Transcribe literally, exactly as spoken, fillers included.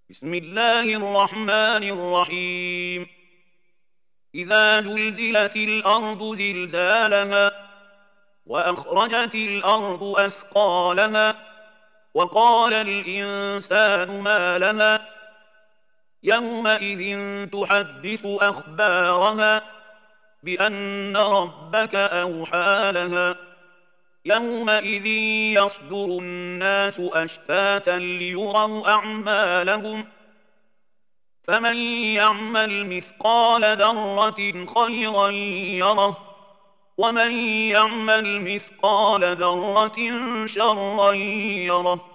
بسم الله الرحمن الرحيم. إذا زلزلت الأرض زلزالها وأخرجت الأرض أثقالها وقال الإنسان ما لها يومئذ تحدث أخبارها بأن ربك أوحى لها يومئذ يصدر الناس أشتاتا ليروا أعمالهم فمن يعمل مثقال ذرة خيرا يره ومن يعمل مثقال ذرة شرا يره